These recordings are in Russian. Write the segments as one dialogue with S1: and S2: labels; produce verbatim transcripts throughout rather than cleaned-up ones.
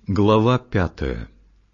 S1: Глава пятая.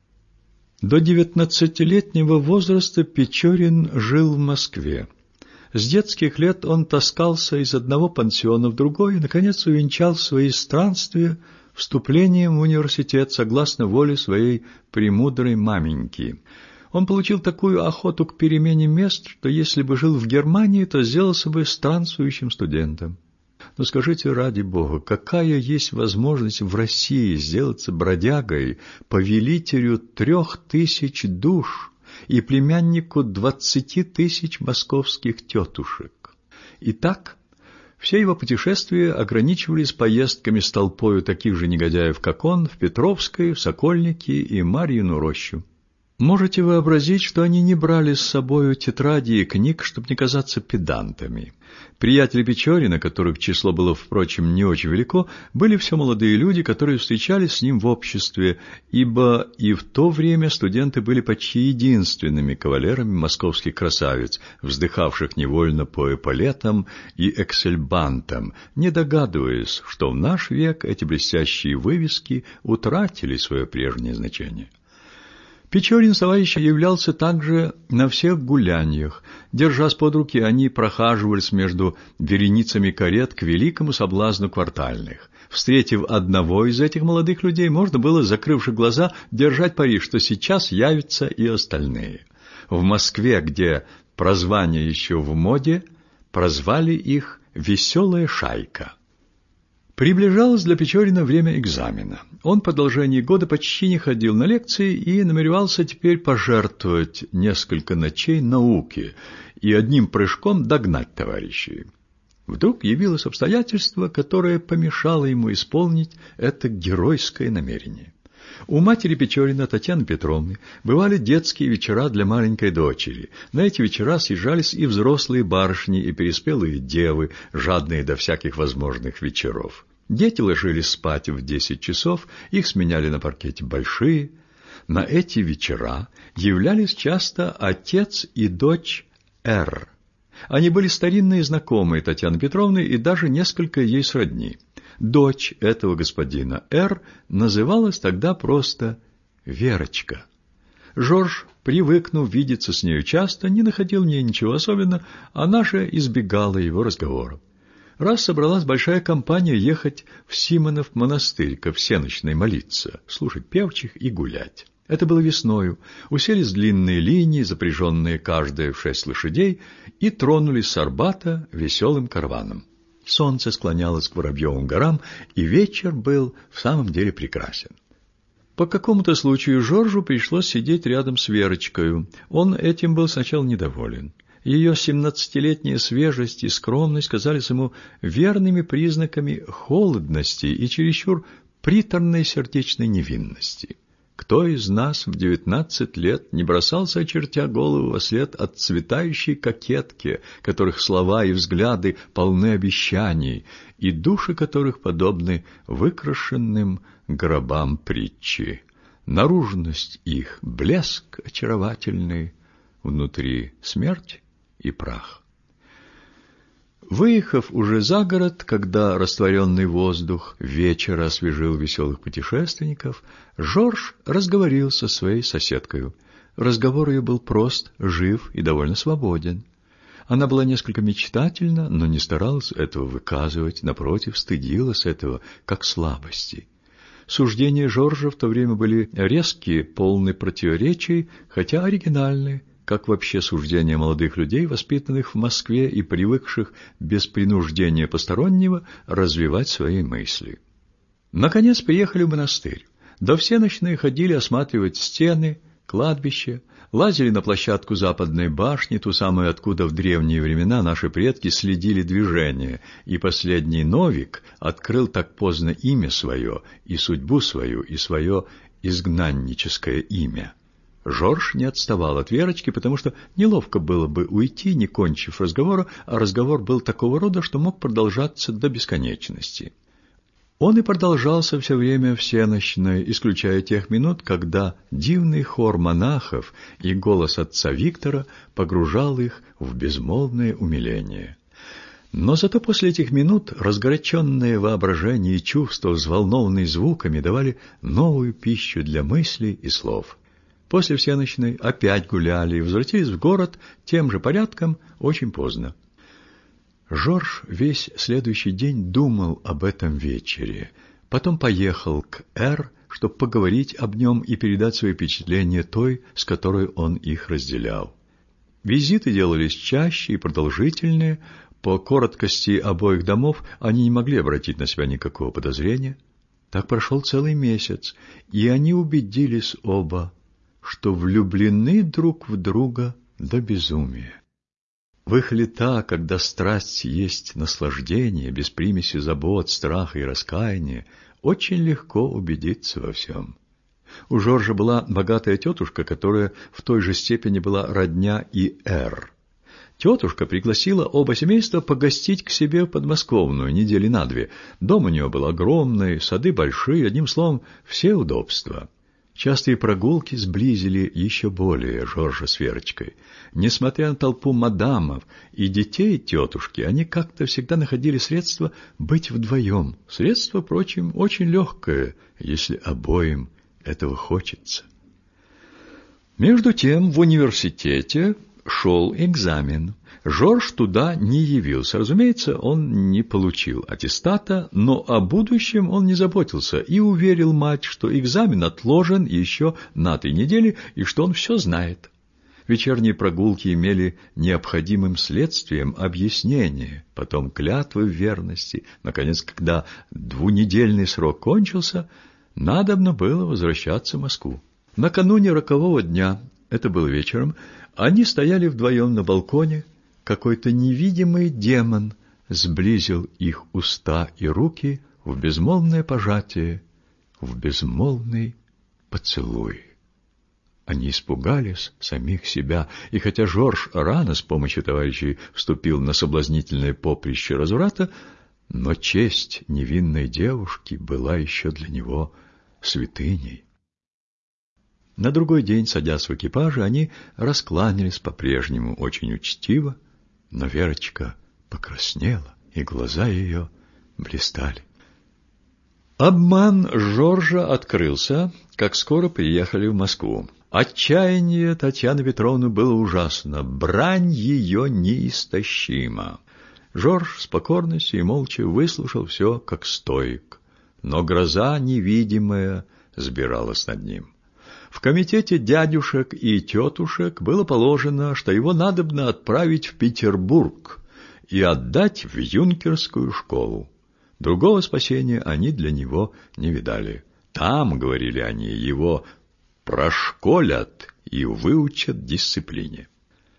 S1: До девятнадцатилетнего возраста Печорин жил в Москве. С детских лет он таскался из одного пансиона в другой и, наконец, увенчал свои странствия вступлением в университет согласно воле своей премудрой маменьки. Он получил такую охоту к перемене мест, что если бы жил в Германии, то сделался бы странствующим студентом. Но скажите, ради Бога, какая есть возможность в России сделаться бродягой, повелителю трех тысяч душ и племяннику двадцати тысяч московских тетушек? Итак, все его путешествия ограничивались поездками с толпою таких же негодяев, как он, в Петровское, в Сокольники и Марьину рощу. Можете вообразить, что они не брали с собою тетради и книг, чтобы не казаться педантами. Приятели Печорина, которых число было, впрочем, не очень велико, были все молодые люди, которые встречались с ним в обществе, ибо и в то время студенты были почти единственными кавалерами московских красавиц, вздыхавших невольно по эполетам и эксельбантам, не догадываясь, что в наш век эти блестящие вывески утратили свое прежнее значение. Печорин с товарищем являлся также на всех гуляниях. Держась под руки, они прохаживались между вереницами карет к великому соблазну квартальных. Встретив одного из этих молодых людей, можно было, закрывши глаза, держать пари, что сейчас явятся и остальные. В Москве, где прозвание еще в моде, прозвали их «веселая шайка». Приближалось для Печорина время экзамена. Он по продолжении года почти не ходил на лекции и намеревался теперь пожертвовать несколько ночей науке и одним прыжком догнать товарищей. Вдруг явилось обстоятельство, которое помешало ему исполнить это геройское намерение. У матери Печорина, Татьяны Петровны, бывали детские вечера для маленькой дочери. На эти вечера съезжались и взрослые барышни, и переспелые девы, жадные до всяких возможных вечеров. Дети ложились спать в десять часов, их сменяли на паркете большие. На эти вечера являлись часто отец и дочь Р. Они были старинные знакомые Татьяны Петровны и даже несколько ей сродни. Дочь этого господина Р. называлась тогда просто Верочка. Жорж, привыкнув видеться с нею часто, не находил в ней ничего особенного, она же избегала его разговоров. Раз собралась большая компания ехать в Симонов монастырь ко всенощной молиться, слушать певчих и гулять. Это было весною. Уселись длинные линии, запряженные каждая в шесть лошадей, и тронулись с Арбата веселым караваном. Солнце склонялось к Воробьевым горам, и вечер был в самом деле прекрасен. По какому-то случаю Жоржу пришлось сидеть рядом с Верочкой. Он этим был сначала недоволен. Ее семнадцатилетняя свежесть и скромность казались ему верными признаками холодности и чересчур приторной сердечной невинности. Кто из нас в девятнадцать лет не бросался, очертя голову, во след отцветающей кокетки, которых слова и взгляды полны обещаний, и души которых подобны выкрашенным гробам притчи? Наружность их — блеск очаровательный, внутри смерть и прах. Выехав уже за город, когда растворенный воздух вечера освежил веселых путешественников, Жорж разговорил со своей соседкою. Разговор ее был прост, жив и довольно свободен. Она была несколько мечтательна, но не старалась этого выказывать, напротив, стыдилась этого, как слабости. Суждения Жоржа в то время были резкие, полны противоречий, хотя оригинальные, как вообще суждения молодых людей, воспитанных в Москве и привыкших без принуждения постороннего развивать свои мысли. Наконец приехали в монастырь. До всенощной ходили осматривать стены, кладбище, лазили на площадку западной башни, ту самую, откуда в древние времена наши предки следили движение, и последний Новик открыл так поздно имя свое, и судьбу свою, и свое изгнанническое имя. Жорж не отставал от Верочки, потому что неловко было бы уйти, не кончив разговора, а разговор был такого рода, что мог продолжаться до бесконечности. Он и продолжался все время всенощной, исключая тех минут, когда дивный хор монахов и голос отца Виктора погружал их в безмолвное умиление. Но зато после этих минут разгоряченное воображение и чувства, взволнованные звуками, давали новую пищу для мыслей и слов. После всенощной опять гуляли и возвратились в город тем же порядком очень поздно. Жорж весь следующий день думал об этом вечере. Потом поехал к Р, чтобы поговорить об нем и передать свои впечатления той, с которой он их разделял. Визиты делались чаще и продолжительнее. По короткости обоих домов они не могли обратить на себя никакого подозрения. Так прошел целый месяц, и они убедились оба, что влюблены друг в друга до безумия. В их лета, когда страсть есть наслаждение, без примеси забот, страха и раскаяния, очень легко убедиться во всем. У Жоржа была богатая тетушка, которая в той же степени была родня и Р. Тетушка пригласила оба семейства погостить к себе в подмосковную недели на две. Дом у нее был огромный, сады большие, одним словом, все удобства. Частые прогулки сблизили еще более Жоржа с Верочкой. Несмотря на толпу мадамов и детей тетушки, они как-то всегда находили средства быть вдвоем. Средство, впрочем, очень легкое, если обоим этого хочется. Между тем в университете шел экзамен. Жорж туда не явился. Разумеется, он не получил аттестата, но о будущем он не заботился и уверил мать, что экзамен отложен еще на три недели и что он все знает. Вечерние прогулки имели необходимым следствием объяснение, потом клятвы в верности. Наконец, когда двунедельный срок кончился, надобно было возвращаться в Москву. Накануне рокового дня, это было вечером, они стояли вдвоем на балконе. Какой-то невидимый демон сблизил их уста и руки в безмолвное пожатие, в безмолвный поцелуй. Они испугались самих себя, и хотя Жорж рано с помощью товарищей вступил на соблазнительное поприще разврата, но честь невинной девушки была еще для него святыней. На другой день, садясь в экипаже, они раскланялись по-прежнему очень учтиво, но Верочка покраснела, и глаза ее блистали. Обман Жоржа открылся, как скоро приехали в Москву. Отчаяние Татьяны Петровны было ужасно, брань ее неистощима. Жорж с покорностью и молча выслушал все, как стоик, но гроза невидимая сбиралась над ним. В комитете дядюшек и тетушек было положено, что его надобно отправить в Петербург и отдать в юнкерскую школу. Другого спасения они для него не видали. Там, говорили они, его прошколят и выучат дисциплине.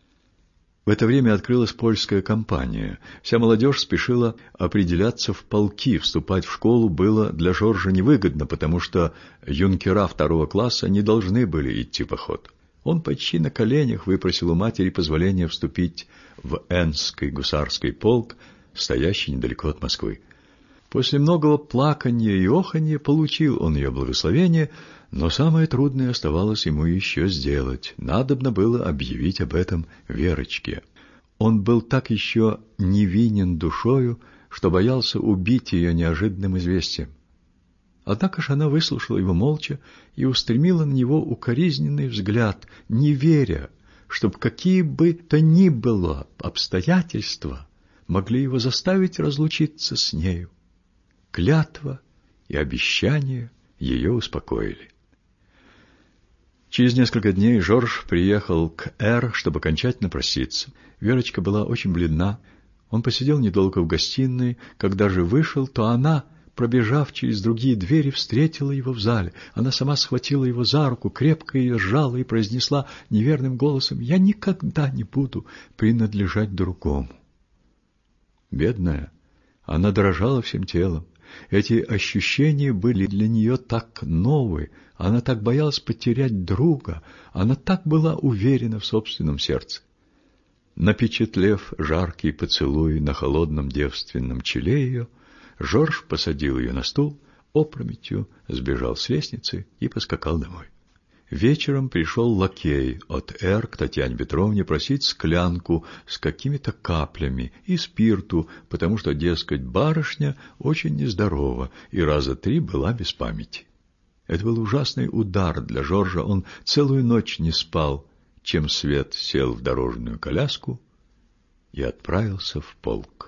S1: В это время открылась польская кампания. Вся молодежь спешила определяться в полки. Вступать в школу было для Жоржа невыгодно, потому что юнкера второго класса не должны были идти в поход. Он почти на коленях выпросил у матери позволения вступить в Энский гусарский полк, стоящий недалеко от Москвы. После многого плаканья и оханья получил он ее благословение, но самое трудное оставалось ему еще сделать. Надобно было объявить об этом Верочке. Он был так еще невинен душою, что боялся убить ее неожиданным известием. Однако ж она выслушала его молча и устремила на него укоризненный взгляд, не веря, чтоб какие бы то ни было обстоятельства могли его заставить разлучиться с нею. Клятва и обещания ее успокоили. Через несколько дней Жорж приехал к Р, чтобы окончательно проститься. Верочка была очень бледна. Он посидел недолго в гостиной. Когда же вышел, то она, пробежав через другие двери, встретила его в зале. Она сама схватила его за руку, крепко ее сжала и произнесла неверным голосом: «Я никогда не буду принадлежать другому». Бедная, она дрожала всем телом. Эти ощущения были для нее так новые, она так боялась потерять друга, она так была уверена в собственном сердце. Напечатлев жаркий поцелуй на холодном девственном челе ее, Жорж посадил ее на стул, опрометью сбежал с лестницы и поскакал домой. Вечером пришел лакей от Р. к Татьяне Петровне просить склянку с какими-то каплями и спирту, потому что, дескать, барышня очень нездорова и раза три была без памяти. Это был ужасный удар для Жоржа. Он целую ночь не спал, чем свет сел в дорожную коляску и отправился в полк.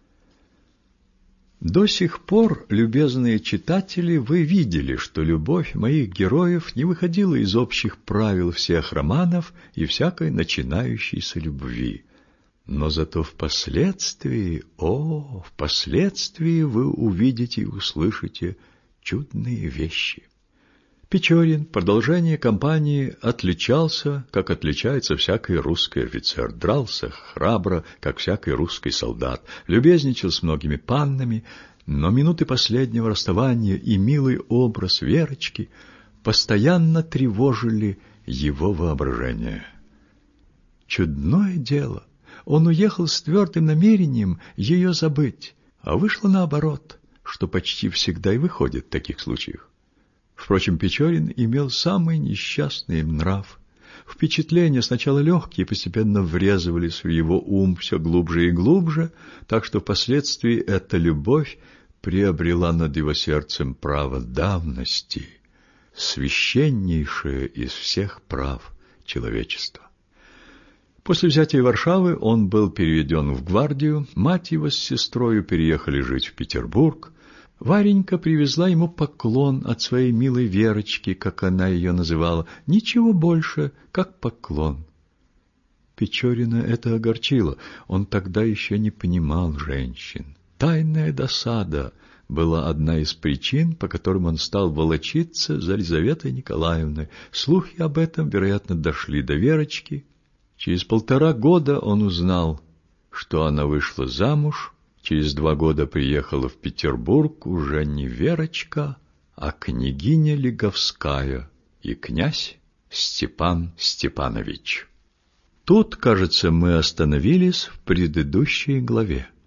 S1: До сих пор, любезные читатели, вы видели, что любовь моих героев не выходила из общих правил всех романов и всякой начинающейся любви. Но зато впоследствии, о, впоследствии вы увидите и услышите чудные вещи. Печорин, продолжение кампании, отличался, как отличается всякий русский офицер, дрался храбро, как всякий русский солдат, любезничал с многими паннами, но минуты последнего расставания и милый образ Верочки постоянно тревожили его воображение. Чудное дело, он уехал с твердым намерением ее забыть, а вышло наоборот, что почти всегда и выходит в таких случаях. Впрочем, Печорин имел самый несчастный нрав. Впечатления, сначала легкие, постепенно врезывались в его ум все глубже и глубже, так что впоследствии эта любовь приобрела над его сердцем право давности, священнейшее из всех прав человечества. После взятия Варшавы он был переведен в гвардию, мать его с сестрою переехали жить в Петербург. Варенька привезла ему поклон от своей милой Верочки, как она ее называла, ничего больше, как поклон. Печорина это огорчило, он тогда еще не понимал женщин. Тайная досада была одна из причин, по которым он стал волочиться за Лизаветой Николаевной. Слухи об этом, вероятно, дошли до Верочки. Через полтора года он узнал, что она вышла замуж. Через два года приехала в Петербург уже не Верочка, а княгиня Лиговская и князь Степан Степанович. Тут, кажется, мы остановились в предыдущей главе.